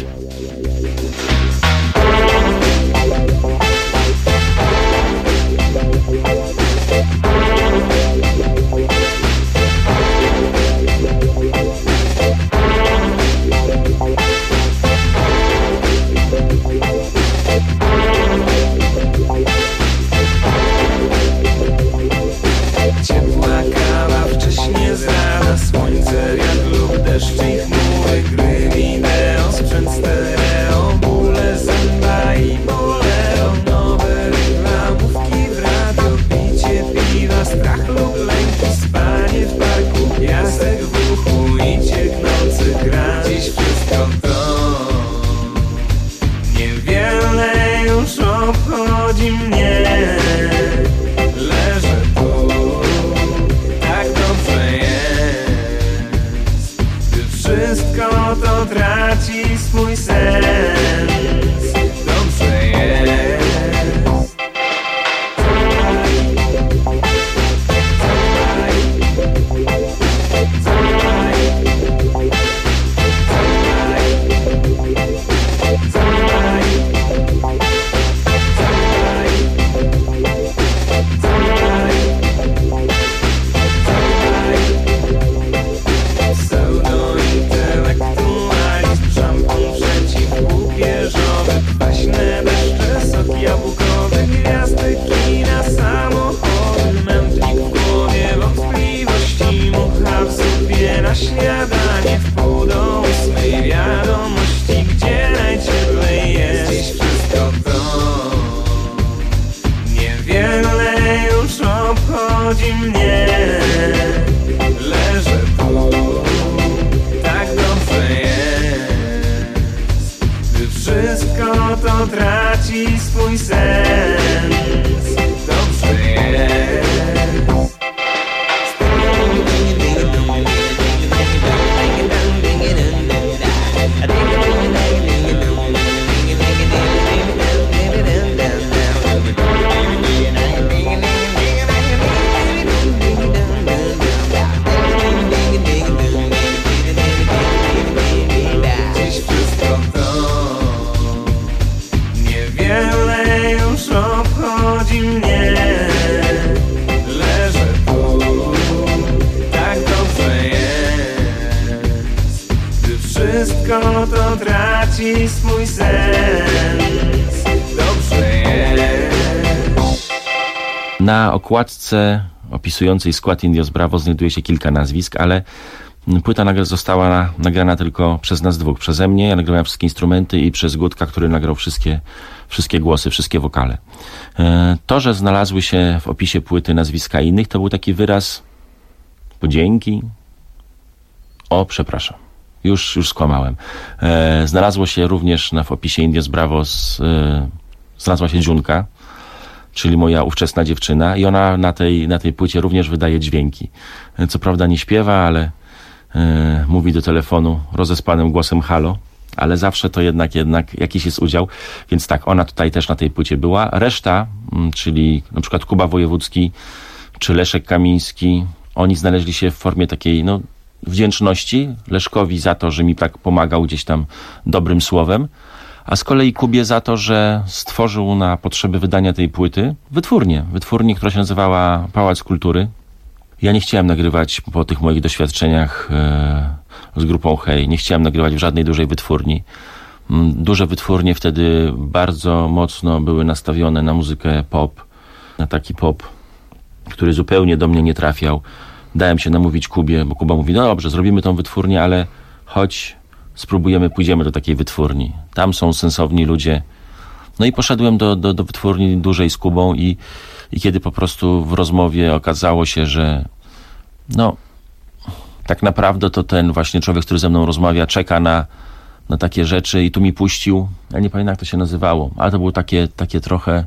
Ciepła kawa wcześnie z rana, słońce, wiatr lub deszcz i chmury, gry wideo, sprzęt stereo, bóle zęba i bolero, nowe reklamówki w radio, picie piwa, strach lub lęki, spanie w parku, piasek w uchu i cieknący kran. Dziś wszystko to niewiele już obchodzi mnie. Leżę tu, tak dobrze jest, gdy wszystko to traci swój sens. Dobrze jest. Pseudo-intelektualizm, szampon przeciwłupieżowy, kwaśne deszcze, sok jabłkowy, gwiazdy kina, samochody, mętlik w głowie, wątpliwości, mucha w zupie na śniadanie, w pół do ósmej wiadomości, gdzie najcieplej jest. Dziś wszystko to niewiele już obchodzi mnie. Leżę tu, tak dobrze jest, gdy wszystko to traci swój sens. Dobrze jest. Dziś wszystko to niewiele już obchodzi mnie. Leżę tu, tak dobrze jest, gdy wszystko to traci swój sens. Dobrze jest. Na okładce opisującej skład Indios Bravo znajduje się kilka nazwisk, ale płyta nagle została nagrana tylko przez nas dwóch. Przeze mnie, ja nagrałem wszystkie instrumenty, i przez Gutka, który nagrał wszystkie, wszystkie głosy, wszystkie wokale. To, że znalazły się w opisie płyty nazwiska innych, to był taki wyraz podzięki. O, przepraszam. Już, już skłamałem. Znalazło się również na, w opisie Indios Bravo z, znalazła się Dziunka, czyli moja ówczesna dziewczyna, i ona na tej, na tej płycie również wydaje dźwięki. Co prawda nie śpiewa, ale e, mówi do telefonu rozespanym głosem halo, ale zawsze to jednak, jednak jakiś jest udział. Więc tak, ona tutaj też na tej płycie była. Reszta, m, czyli na przykład Kuba Wojewódzki czy Leszek Kamiński, oni znaleźli się w formie takiej, no, wdzięczności Leszkowi za to, że mi tak pomagał gdzieś tam dobrym słowem, a z kolei Kubie za to, że stworzył na potrzeby wydania tej płyty wytwórnię. Wytwórnię, która się nazywała Pałac Kultury. Ja nie chciałem nagrywać po tych moich doświadczeniach e, z grupą Hej. Nie chciałem nagrywać w żadnej dużej wytwórni. Duże wytwórnie wtedy bardzo mocno były nastawione na muzykę pop. Na taki pop, który zupełnie do mnie nie trafiał. Dałem się namówić Kubie, bo Kuba mówi, no dobrze, zrobimy tą wytwórnię, ale chodź, spróbujemy, pójdziemy do takiej wytwórni. Tam są sensowni ludzie. No i poszedłem do, do, do wytwórni dużej z Kubą i, i kiedy po prostu w rozmowie okazało się, że no tak naprawdę to ten właśnie człowiek, który ze mną rozmawia, czeka na, na takie rzeczy i tu mi puścił, ja nie pamiętam jak to się nazywało, ale to było takie, takie trochę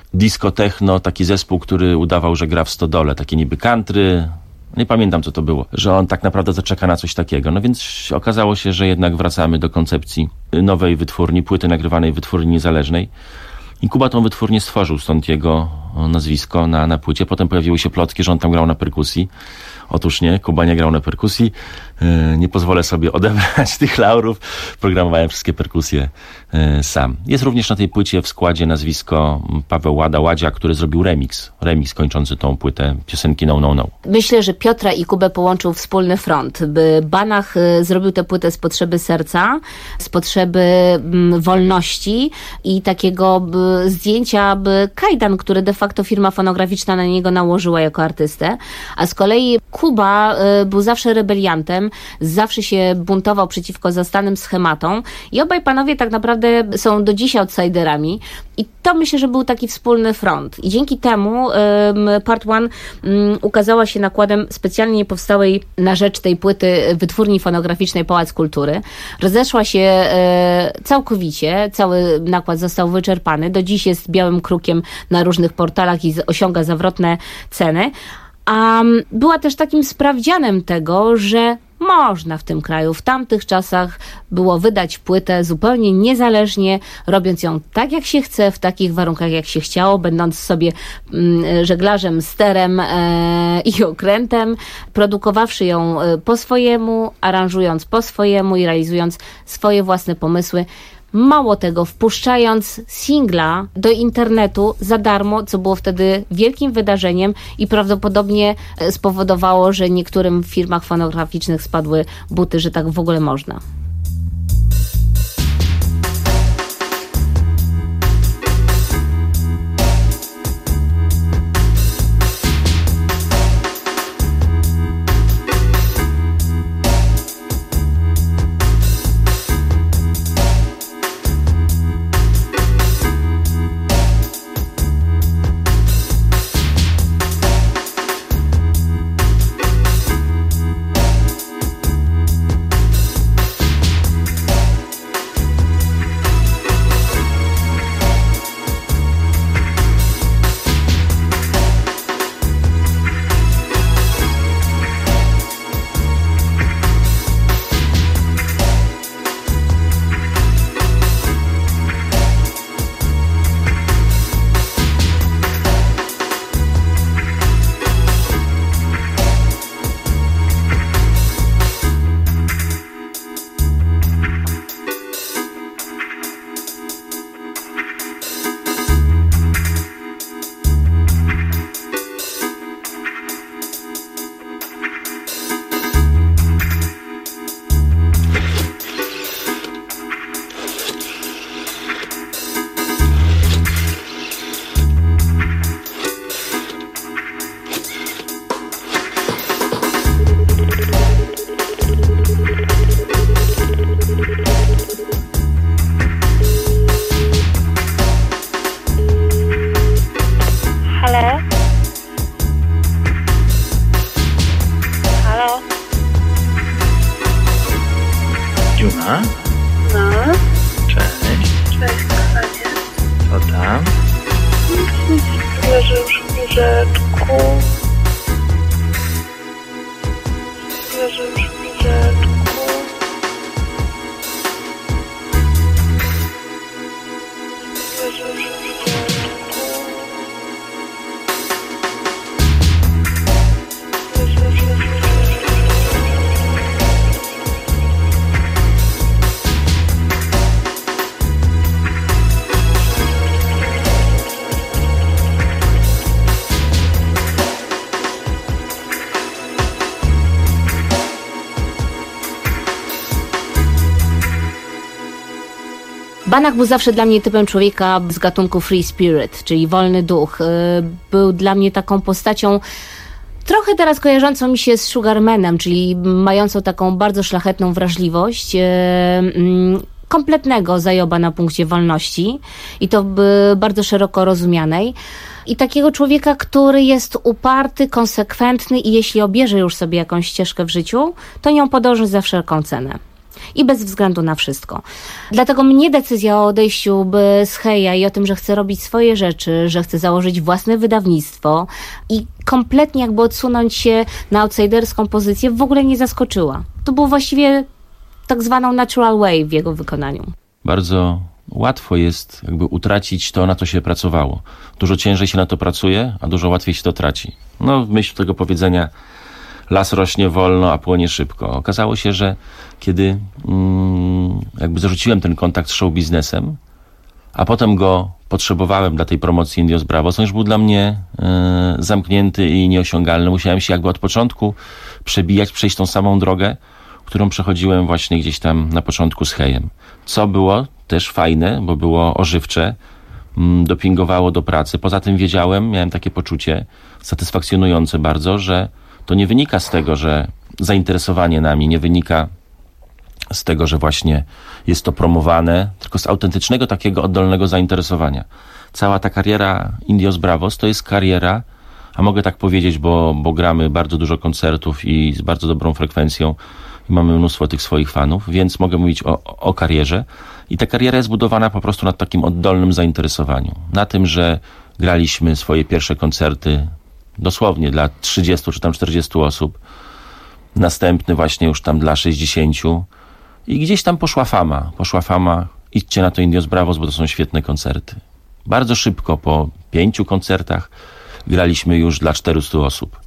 disco techno, taki zespół, który udawał, że gra w stodole, takie niby country. Nie pamiętam, co to było, że on tak naprawdę zaczeka na coś takiego. No więc okazało się, że jednak wracamy do koncepcji nowej wytwórni, płyty nagrywanej w wytwórni niezależnej. I Kuba tą wytwórnię stworzył, stąd jego nazwisko na, na płycie. Potem pojawiły się plotki, że on tam grał na perkusji. Otóż nie, Kuba nie grał na perkusji. Yy, nie pozwolę sobie odebrać tych laurów. Programowałem wszystkie perkusje yy, sam. Jest również na tej płycie w składzie nazwisko Paweł Łada, Ładzia, który zrobił remix. Remix kończący tą płytę piosenki No No No. Myślę, że Piotra i Kubę połączył wspólny front. By Banach y, zrobił tę płytę z potrzeby serca, z potrzeby y, wolności i takiego y, zdjęcia by kajdan, który de facto firma fonograficzna na niego nałożyła jako artystę. A z kolei Kuba y, był zawsze rebeliantem, zawsze się buntował przeciwko zastanym schematom i obaj panowie tak naprawdę są do dziś outsiderami i to myślę, że był taki wspólny front. I dzięki temu y, Part One y, ukazała się nakładem specjalnie powstałej na rzecz tej płyty wytwórni fonograficznej Pałac Kultury. Rozeszła się y, całkowicie, cały nakład został wyczerpany. Do dziś jest białym krukiem na różnych portalach i osiąga zawrotne ceny. A była też takim sprawdzianem tego, że można w tym kraju w tamtych czasach było wydać płytę zupełnie niezależnie, robiąc ją tak jak się chce, w takich warunkach jak się chciało, będąc sobie mm, żeglarzem, sterem e, i okrętem, produkowawszy ją po swojemu, aranżując po swojemu i realizując swoje własne pomysły. Mało tego, wpuszczając singla do internetu za darmo, co było wtedy wielkim wydarzeniem i prawdopodobnie spowodowało, że niektórym firmach fonograficznych spadły buty, że tak w ogóle można. Dziuna? No. Cześć. Cześć, kochanie. Co tam? Leżę już w łóżeczku. Leżę już w łóżeczku. Leżę już w łóżeczku. Banach był zawsze dla mnie typem człowieka z gatunku free spirit, czyli wolny duch. Był dla mnie taką postacią trochę teraz kojarzącą mi się z Sugarmanem, czyli mającą taką bardzo szlachetną wrażliwość, kompletnego zajoba na punkcie wolności i to bardzo szeroko rozumianej. I takiego człowieka, który jest uparty, konsekwentny i jeśli obierze już sobie jakąś ścieżkę w życiu, to nią podąży za wszelką cenę. I bez względu na wszystko. Dlatego mnie decyzja o odejściu z Heja i o tym, że chcę robić swoje rzeczy, że chcę założyć własne wydawnictwo i kompletnie jakby odsunąć się na outsiderską pozycję w ogóle nie zaskoczyła. To było właściwie tak zwaną natural way w jego wykonaniu. Bardzo łatwo jest jakby utracić to, na co się pracowało. Dużo ciężej się na to pracuje, a dużo łatwiej się to traci. No w myśl tego powiedzenia las rośnie wolno, a płonie szybko. Okazało się, że kiedy mm, jakby zarzuciłem ten kontakt z show biznesem, a potem go potrzebowałem dla tej promocji Indios Bravos, on już był dla mnie y, zamknięty i nieosiągalny. Musiałem się jakby od początku przebijać, przejść tą samą drogę, którą przechodziłem właśnie gdzieś tam na początku z Hejem. Co było też fajne, bo było ożywcze, mm, dopingowało do pracy. Poza tym wiedziałem, miałem takie poczucie satysfakcjonujące bardzo, że to nie wynika z tego, że zainteresowanie nami nie wynika z tego, że właśnie jest to promowane, tylko z autentycznego takiego oddolnego zainteresowania. Cała ta kariera Indios Bravos to jest kariera, a mogę tak powiedzieć, bo, bo gramy bardzo dużo koncertów i z bardzo dobrą frekwencją i mamy mnóstwo tych swoich fanów, więc mogę mówić o, o karierze. I ta kariera jest budowana po prostu na takim oddolnym zainteresowaniu. Na tym, że graliśmy swoje pierwsze koncerty dosłownie dla trzydziestu czy tam czterdziestu osób. Następny właśnie już tam dla sześćdziesięciu. I gdzieś tam poszła fama. Poszła fama. Idźcie na to Indios Bravos, bo to są świetne koncerty. Bardzo szybko, po pięciu koncertach graliśmy już dla czterystu osób.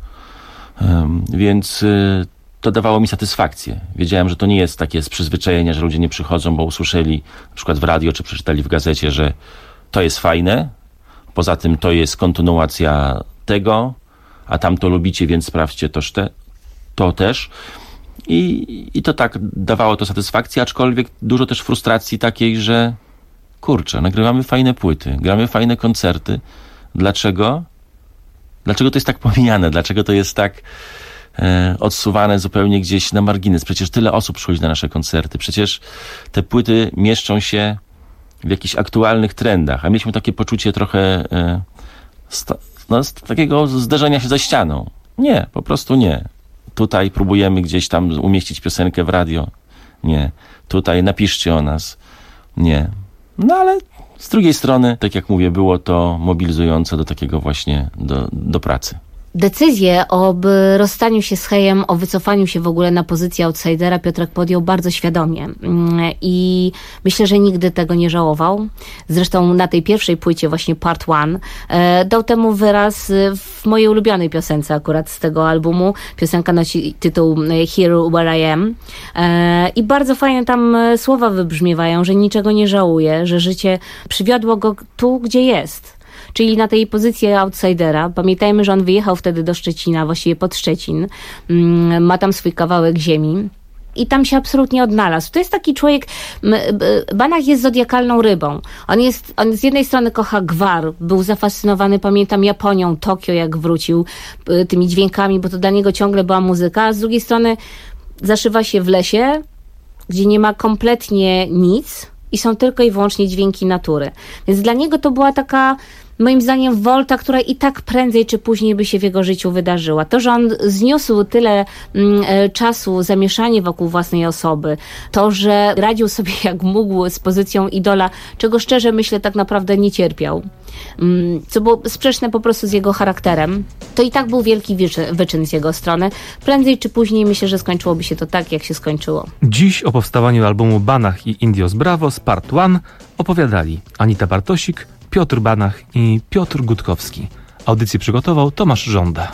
Um, więc y, to dawało mi satysfakcję. Wiedziałem, że to nie jest takie z przyzwyczajenia, że ludzie nie przychodzą, bo usłyszeli na przykład w radio, czy przeczytali w gazecie, że to jest fajne. Poza tym to jest kontynuacja tego, a tam to lubicie, więc sprawdźcie toż te, to też. I, I to tak dawało to satysfakcję, aczkolwiek dużo też frustracji takiej, że kurczę, nagrywamy fajne płyty, gramy fajne koncerty. Dlaczego? Dlaczego to jest tak pomijane? Dlaczego to jest tak e, odsuwane zupełnie gdzieś na margines? Przecież tyle osób przychodzi na nasze koncerty. Przecież te płyty mieszczą się w jakichś aktualnych trendach, a mieliśmy takie poczucie trochę e, sta, no, z takiego zderzenia się ze ścianą. Nie, po prostu nie. Tutaj próbujemy gdzieś tam umieścić piosenkę w radio. Nie. Tutaj napiszcie o nas. Nie. No ale z drugiej strony, tak jak mówię, było to mobilizujące do takiego właśnie, do, do pracy. Decyzję o rozstaniu się z Hejem, o wycofaniu się w ogóle na pozycję outsidera Piotrek podjął bardzo świadomie i myślę, że nigdy tego nie żałował. Zresztą na tej pierwszej płycie, właśnie Part One, dał temu wyraz w mojej ulubionej piosence akurat z tego albumu. Piosenka nosi tytuł Here Where I Am i bardzo fajne tam słowa wybrzmiewają, że niczego nie żałuje, że życie przywiodło go tu, gdzie jest. Czyli na tej pozycji outsidera. Pamiętajmy, że on wyjechał wtedy do Szczecina, właściwie pod Szczecin. Ma tam swój kawałek ziemi. I tam się absolutnie odnalazł. To jest taki człowiek, Banach jest zodiakalną rybą. On jest, on z jednej strony kocha gwar, był zafascynowany, pamiętam, Japonią, Tokio, jak wrócił, tymi dźwiękami, bo to dla niego ciągle była muzyka, a z drugiej strony zaszywa się w lesie, gdzie nie ma kompletnie nic i są tylko i wyłącznie dźwięki natury. Więc dla niego to była taka, moim zdaniem, wolta, która i tak prędzej czy później by się w jego życiu wydarzyła. To, że on zniósł tyle mm, czasu, zamieszanie wokół własnej osoby, to, że radził sobie jak mógł z pozycją idola, czego szczerze myślę tak naprawdę nie cierpiał, mm, co było sprzeczne po prostu z jego charakterem, to i tak był wielki wyczyn, wyczyn z jego strony. Prędzej czy później myślę, że skończyłoby się to tak, jak się skończyło. Dziś o powstawaniu albumu Banach i Indios Bravos Part One opowiadali Anita Bartosik, Piotr Banach i Piotr Gutkowski. Audycję przygotował Tomasz Żąda.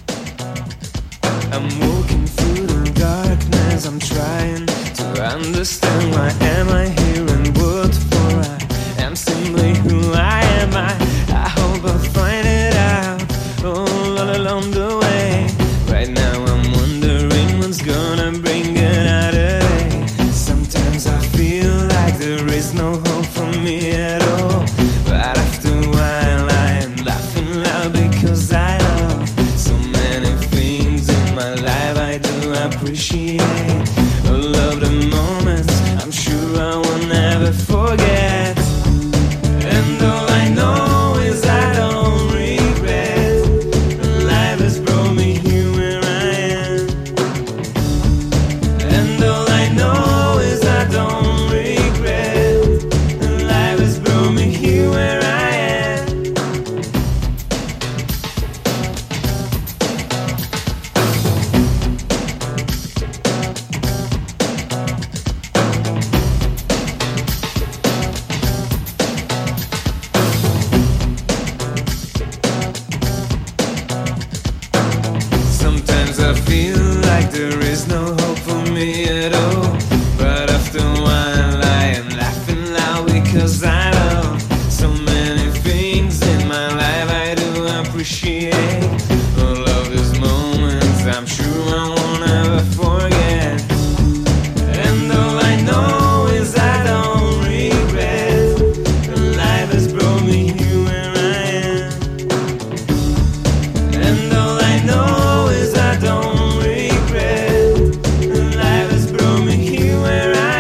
I'm walking through the darkness, I'm trying to understand why am I here and what for I am simply who I am. I, I hope I find it out all, all along the way. Right now I'm wondering what's gonna bring it out of day. Sometimes I feel like there is no hope for me at all. But after a while I am laughing loud because I love so many things in my life I do appreciate. All of the moments I'm sure I want like there is no hope for me at all. But after a while I am laughing loud because I know so many things in my life I do appreciate. All of these moments I'm sure I won't ever forget. And all I know is I don't regret. Life has brought me here where I am. And all I know is I don't regret. Life has brought me here where I am.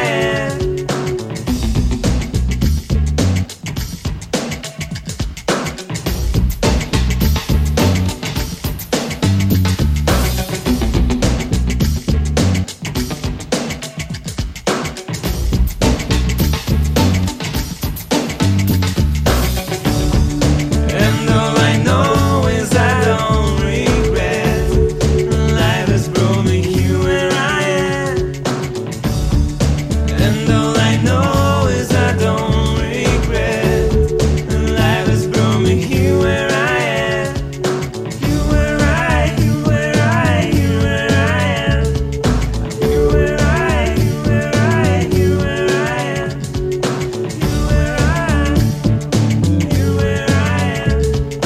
And all I know is I don't regret. Life has brought me here where I am. And all I know is I don't regret. Life has brought me here where I am. Here where I, here where I, here where I am. Here where I, here where I, here where I am. Here where I, here where I am.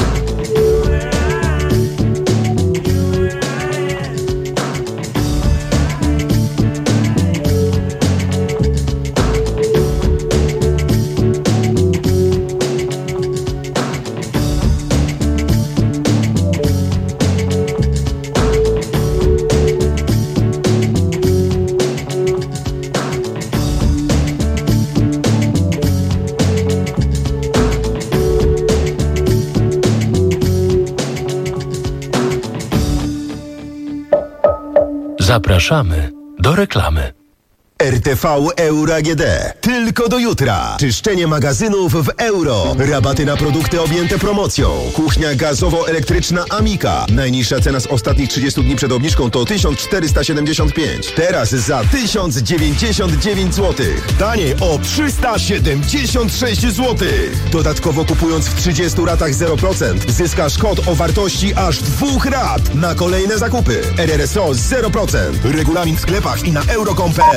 Zapraszamy do reklamy. R T V Euro A G D. Tylko do jutra. Czyszczenie magazynów w euro. Rabaty na produkty objęte promocją. Kuchnia gazowo-elektryczna Amika. Najniższa cena z ostatnich trzydziestu dni przed obniżką to tysiąc czterysta siedemdziesiąt pięć. Teraz za tysiąc dziewięćdziesiąt dziewięć złotych. Taniej o trzysta siedemdziesiąt sześć złotych. Dodatkowo kupując w trzydziestu ratach zero procent zyskasz kod o wartości aż dwóch rat na kolejne zakupy. R R S O zero procent. Regulamin w sklepach i na euro kropka com kropka p l.